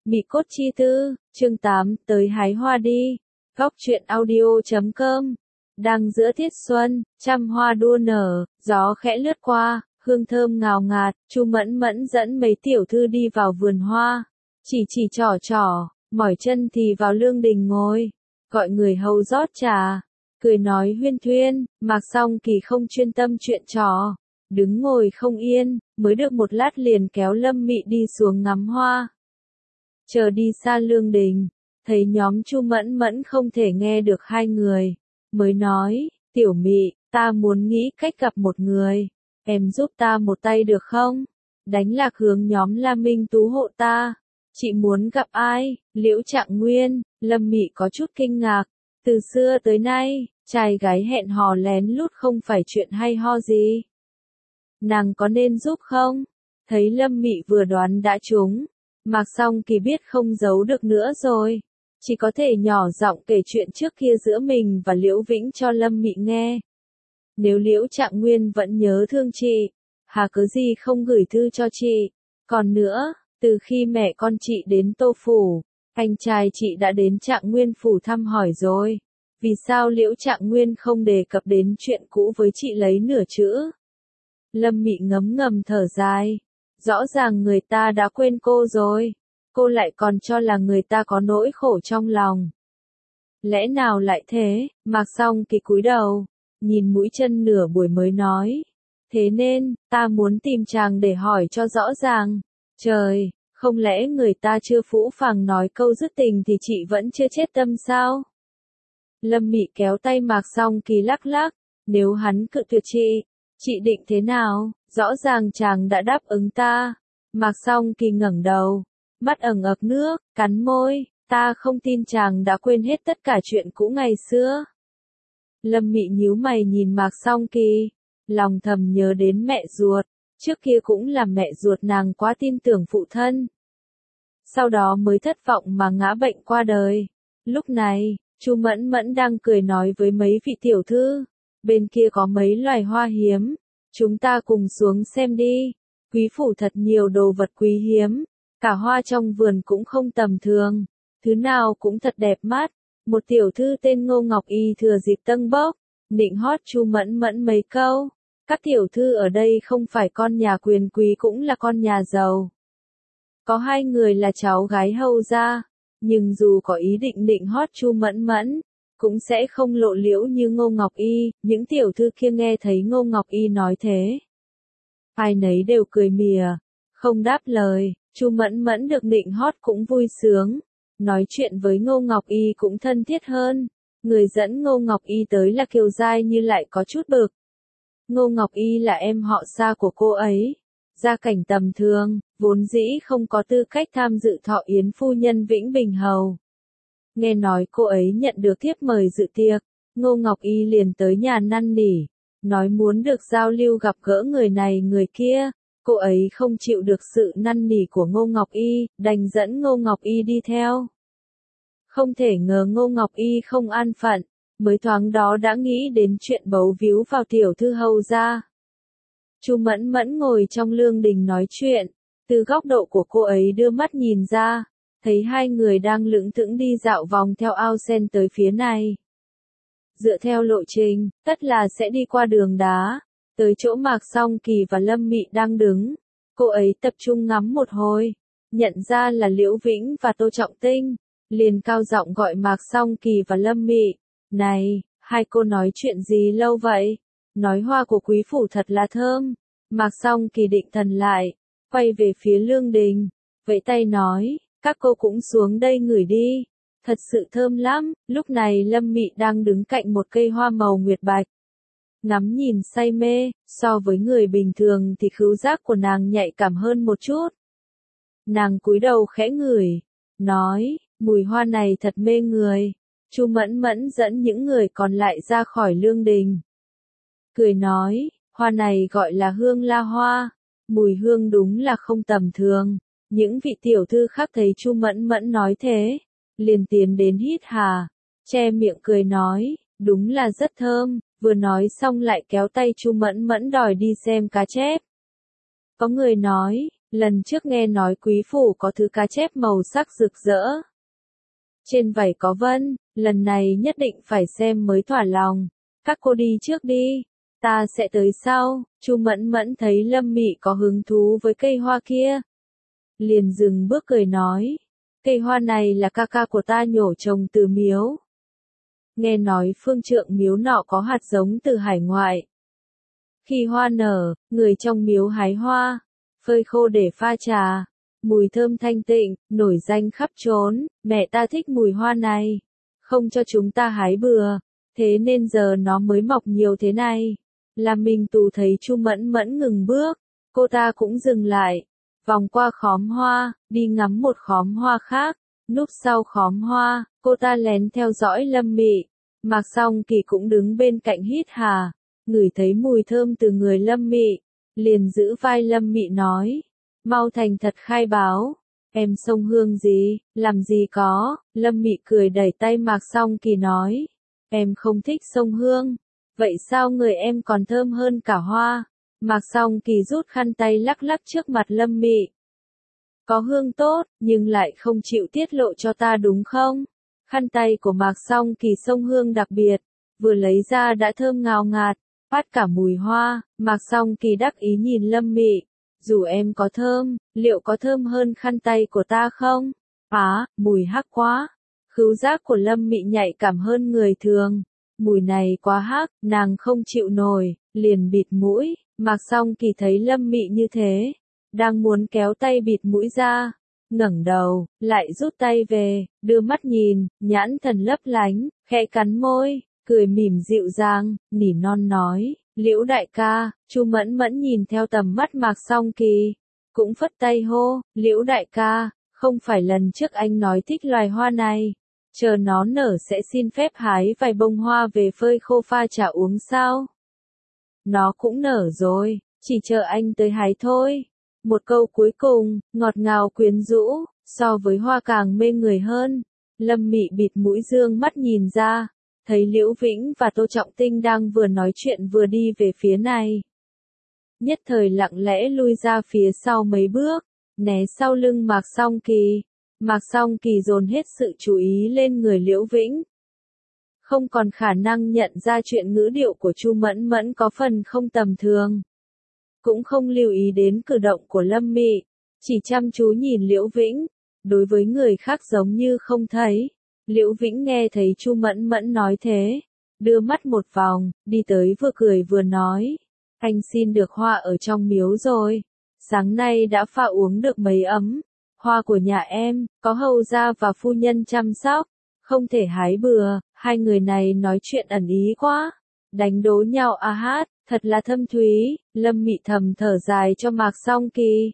Mị cốt chi tư, chương 8, tới hái hoa đi. Góc truyện audio.com. Đang giữa tiết xuân, trăm hoa đua nở, gió khẽ lướt qua, hương thơm ngào ngạt, Chu Mẫn Mẫn dẫn mấy tiểu thư đi vào vườn hoa, chỉ trò, mỏi chân thì vào lương đình ngồi, gọi người hầu rót trà, cười nói huyên thuyên, Mạc Song Kỳ không chuyên tâm chuyện trò, đứng ngồi không yên, mới được một lát liền kéo Lâm Mị đi xuống ngắm hoa. Chờ đi xa lương đình, thấy nhóm Chu Mẫn Mẫn không thể nghe được hai người, mới nói, tiểu Mị, ta muốn nghĩ cách gặp một người, em giúp ta một tay được không? Đánh lạc hướng nhóm La Minh Tú hộ ta. Chị muốn gặp ai? Liễu Trạng Nguyên. Lâm Mị có chút kinh ngạc, từ xưa tới nay, trai gái hẹn hò lén lút không phải chuyện hay ho gì. Nàng có nên giúp không? Thấy Lâm Mị vừa đoán đã trúng, Mạc Song Kỳ biết không giấu được nữa rồi, chỉ có thể nhỏ giọng kể chuyện trước kia giữa mình và Liễu Vĩnh cho Lâm Mị nghe. Nếu Liễu Trạng Nguyên vẫn nhớ thương chị, hà cớ gì không gửi thư cho chị? Còn nữa, từ khi mẹ con chị đến Tô Phủ, anh trai chị đã đến Trạng Nguyên Phủ thăm hỏi rồi. Vì sao Liễu Trạng Nguyên không đề cập đến chuyện cũ với chị lấy nửa chữ? Lâm Mị ngấm ngầm thở dài. Rõ ràng người ta đã quên cô rồi, cô lại còn cho là người ta có nỗi khổ trong lòng. Lẽ nào lại thế? Mạc Song Kỳ cúi đầu, nhìn mũi chân nửa buổi mới nói. Thế nên, ta muốn tìm chàng để hỏi cho rõ ràng. Trời, không lẽ người ta chưa phũ phàng nói câu dứt tình thì chị vẫn chưa chết tâm sao? Lâm Mị kéo tay Mạc Song Kỳ lắc lắc, nếu hắn cự tuyệt chị định thế nào? Rõ ràng chàng đã đáp ứng ta. Mạc Song Kỳ ngẩng đầu, mắt ẩn ực nước, cắn môi, ta không tin chàng đã quên hết tất cả chuyện cũ ngày xưa. Lâm Mị nhíu mày nhìn Mạc Song Kỳ, lòng thầm nhớ đến mẹ ruột, trước kia cũng là mẹ ruột nàng quá tin tưởng phụ thân. Sau đó mới thất vọng mà ngã bệnh qua đời. Lúc này, Chu Mẫn Mẫn đang cười nói với mấy vị tiểu thư, bên kia có mấy loài hoa hiếm. Chúng ta cùng xuống xem đi, quý phủ thật nhiều đồ vật quý hiếm, cả hoa trong vườn cũng không tầm thường, thứ nào cũng thật đẹp mắt. Một tiểu thư tên Ngô Ngọc Y thừa dịp tâng bốc, nịnh hót Chu Mẫn Mẫn mấy câu, các tiểu thư ở đây không phải con nhà quyền quý cũng là con nhà giàu. Có hai người là cháu gái hầu gia, nhưng dù có ý định nịnh hót Chu Mẫn Mẫn, cũng sẽ không lộ liễu như Ngô Ngọc Y. Những tiểu thư kia nghe thấy Ngô Ngọc Y nói thế, ai nấy đều cười mỉa, không đáp lời. Chu Mẫn Mẫn được nịnh hót cũng vui sướng, nói chuyện với Ngô Ngọc Y cũng thân thiết hơn. Người dẫn Ngô Ngọc Y tới là Kiều Giai Như lại có chút bực. Ngô Ngọc Y là em họ xa của cô ấy, gia cảnh tầm thường, vốn dĩ không có tư cách tham dự thọ yến phu nhân Vĩnh Bình Hầu. Nghe nói cô ấy nhận được thiếp mời dự tiệc, Ngô Ngọc Y liền tới nhà năn nỉ, nói muốn được giao lưu gặp gỡ người này người kia. Cô ấy không chịu được sự năn nỉ của Ngô Ngọc Y, đành dẫn Ngô Ngọc Y đi theo. Không thể ngờ Ngô Ngọc Y không an phận, mới thoáng đó đã nghĩ đến chuyện bấu víu vào tiểu thư hầu gia. Chu Mẫn Mẫn ngồi trong lương đình nói chuyện, từ góc độ của cô ấy đưa mắt nhìn ra, thấy hai người đang lững thững đi dạo vòng theo ao sen tới phía này. Dựa theo lộ trình, tất là sẽ đi qua đường đá, tới chỗ Mạc Song Kỳ và Lâm Mị đang đứng. Cô ấy tập trung ngắm một hồi, nhận ra là Liễu Vĩnh và Tô Trọng Tinh, liền cao giọng gọi Mạc Song Kỳ và Lâm Mị. Này, hai cô nói chuyện gì lâu vậy? Nói hoa của quý phủ thật là thơm. Mạc Song Kỳ định thần lại, quay về phía lương đình, vẫy tay nói, các cô cũng xuống đây ngửi đi. Thật sự thơm lắm. Lúc này Lâm Mị đang đứng cạnh một cây hoa màu nguyệt bạch, ngắm nhìn say mê. So với người bình thường thì khứu giác của nàng nhạy cảm hơn một chút. Nàng cúi đầu khẽ ngửi, nói, mùi hoa này thật mê người. Chu Mẫn Mẫn dẫn những người còn lại ra khỏi lương đình, cười nói, hoa này gọi là hương la hoa, mùi hương đúng là không tầm thường. Những vị tiểu thư khác thấy Chu Mẫn Mẫn nói thế, liền tiến đến hít hà, che miệng cười nói, đúng là rất thơm. Vừa nói xong lại kéo tay Chu Mẫn Mẫn đòi đi xem cá chép. Có người nói, lần trước nghe nói quý phủ có thứ cá chép màu sắc rực rỡ. Trên vảy có vân, lần này nhất định phải xem mới thỏa lòng. Các cô đi trước đi, ta sẽ tới sau. Chu Mẫn Mẫn thấy Lâm Mị có hứng thú với cây hoa kia, liền dừng bước cười nói, cây hoa này là ca ca của ta nhổ trồng từ miếu. Nghe nói phương trượng miếu nọ có hạt giống từ hải ngoại. Khi hoa nở, người trong miếu hái hoa, phơi khô để pha trà, mùi thơm thanh tịnh, nổi danh khắp trốn. Mẹ ta thích mùi hoa này, không cho chúng ta hái bừa, thế nên giờ nó mới mọc nhiều thế này. Làm Minh Tú thấy Chu Mẫn Mẫn ngừng bước, cô ta cũng dừng lại, vòng qua khóm hoa, đi ngắm một khóm hoa khác. Núp sau khóm hoa, cô ta lén theo dõi Lâm Mị. Mạc Song Kỳ cũng đứng bên cạnh hít hà, ngửi thấy mùi thơm từ người Lâm Mị, liền giữ vai Lâm Mị nói, mau thành thật khai báo, em xông hương gì, làm gì có. Lâm Mị cười đẩy tay Mạc Song Kỳ nói, em không thích xông hương, vậy sao người em còn thơm hơn cả hoa. Mạc Song Kỳ rút khăn tay lắc lắc trước mặt Lâm Mị, có hương tốt, nhưng lại không chịu tiết lộ cho ta đúng không? Khăn tay của Mạc Song Kỳ xông hương đặc biệt, vừa lấy ra đã thơm ngào ngạt, phát cả mùi hoa. Mạc Song Kỳ đắc ý nhìn Lâm Mị, dù em có thơm, liệu có thơm hơn khăn tay của ta không? Mùi hắc quá. Khứu giác của Lâm Mị nhạy cảm hơn người thường, mùi này quá hắc, nàng không chịu nổi, liền bịt mũi. Mạc Song Kỳ thấy Lâm Mị như thế, đang muốn kéo tay bịt mũi ra, ngẩng đầu, lại rút tay về, đưa mắt nhìn, nhãn thần lấp lánh, khẽ cắn môi, cười mỉm dịu dàng, nỉ non nói, Liễu đại ca. Chu Mẫn Mẫn nhìn theo tầm mắt Mạc Song Kỳ, cũng phất tay hô, Liễu đại ca, không phải lần trước anh nói thích loài hoa này, chờ nó nở sẽ xin phép hái vài bông hoa về phơi khô pha trà uống sao? Nó cũng nở rồi, chỉ chờ anh tới hái thôi. Một câu cuối cùng, ngọt ngào quyến rũ, so với hoa càng mê người hơn. Lâm Mị bịt mũi dương mắt nhìn ra, thấy Liễu Vĩnh và Tô Trọng Tinh đang vừa nói chuyện vừa đi về phía này. Nhất thời lặng lẽ lui ra phía sau mấy bước, né sau lưng Mạc Song Kỳ. Mạc Song Kỳ dồn hết sự chú ý lên người Liễu Vĩnh, không còn khả năng nhận ra chuyện ngữ điệu của Chu Mẫn Mẫn có phần không tầm thường, cũng không lưu ý đến cử động của Lâm Mị, chỉ chăm chú nhìn Liễu Vĩnh. Đối với người khác giống như không thấy. Liễu Vĩnh nghe thấy Chu Mẫn Mẫn nói thế, đưa mắt một vòng, đi tới vừa cười vừa nói, anh xin được hoa ở trong miếu rồi, sáng nay đã pha uống được mấy ấm. Hoa của nhà em, có hầu gia và phu nhân chăm sóc, không thể hái bừa. Hai người này nói chuyện ẩn ý quá, đánh đố nhau hát, thật là thâm thúy. Lâm Mị thầm thở dài cho Mạc Song Kỳ.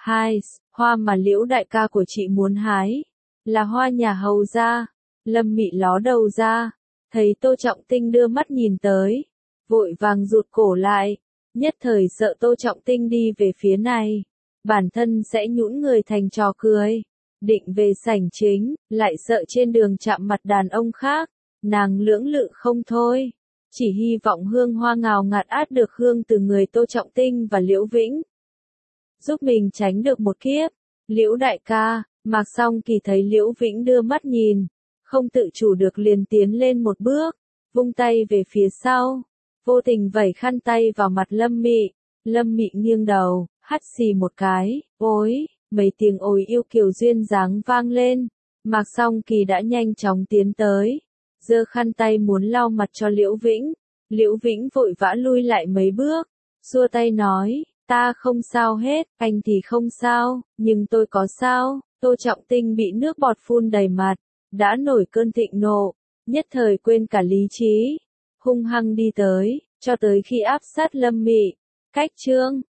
Hoa mà Liễu đại ca của chị muốn hái, là hoa nhà hầu gia. Lâm Mị ló đầu ra, thấy Tô Trọng Tinh đưa mắt nhìn tới, vội vàng rụt cổ lại, nhất thời sợ Tô Trọng Tinh đi về phía này, bản thân sẽ nhũn người thành trò cười. Định về sảnh chính, lại sợ trên đường chạm mặt đàn ông khác, nàng lưỡng lự không thôi. Chỉ hy vọng hương hoa ngào ngạt át được hương từ người Tô Trọng Tinh và Liễu Vĩnh, giúp mình tránh được một kiếp. Liễu đại ca. Mạc Song Kỳ thấy Liễu Vĩnh đưa mắt nhìn, không tự chủ được liền tiến lên một bước, vung tay về phía sau, vô tình vẩy khăn tay vào mặt Lâm Mị. Lâm Mị nghiêng đầu, hắt xì một cái, ối, mấy tiếng ối yêu kiều duyên dáng vang lên. Mạc Song Kỳ đã nhanh chóng tiến tới, giơ khăn tay muốn lau mặt cho Liễu Vĩnh. Liễu Vĩnh vội vã lui lại mấy bước, xua tay nói, ta không sao hết, anh thì không sao, nhưng tôi có sao. Tô Trọng Tinh bị nước bọt phun đầy mặt, đã nổi cơn thịnh nộ, nhất thời quên cả lý trí, hung hăng đi tới, cho tới khi áp sát Lâm Mị. Cách chương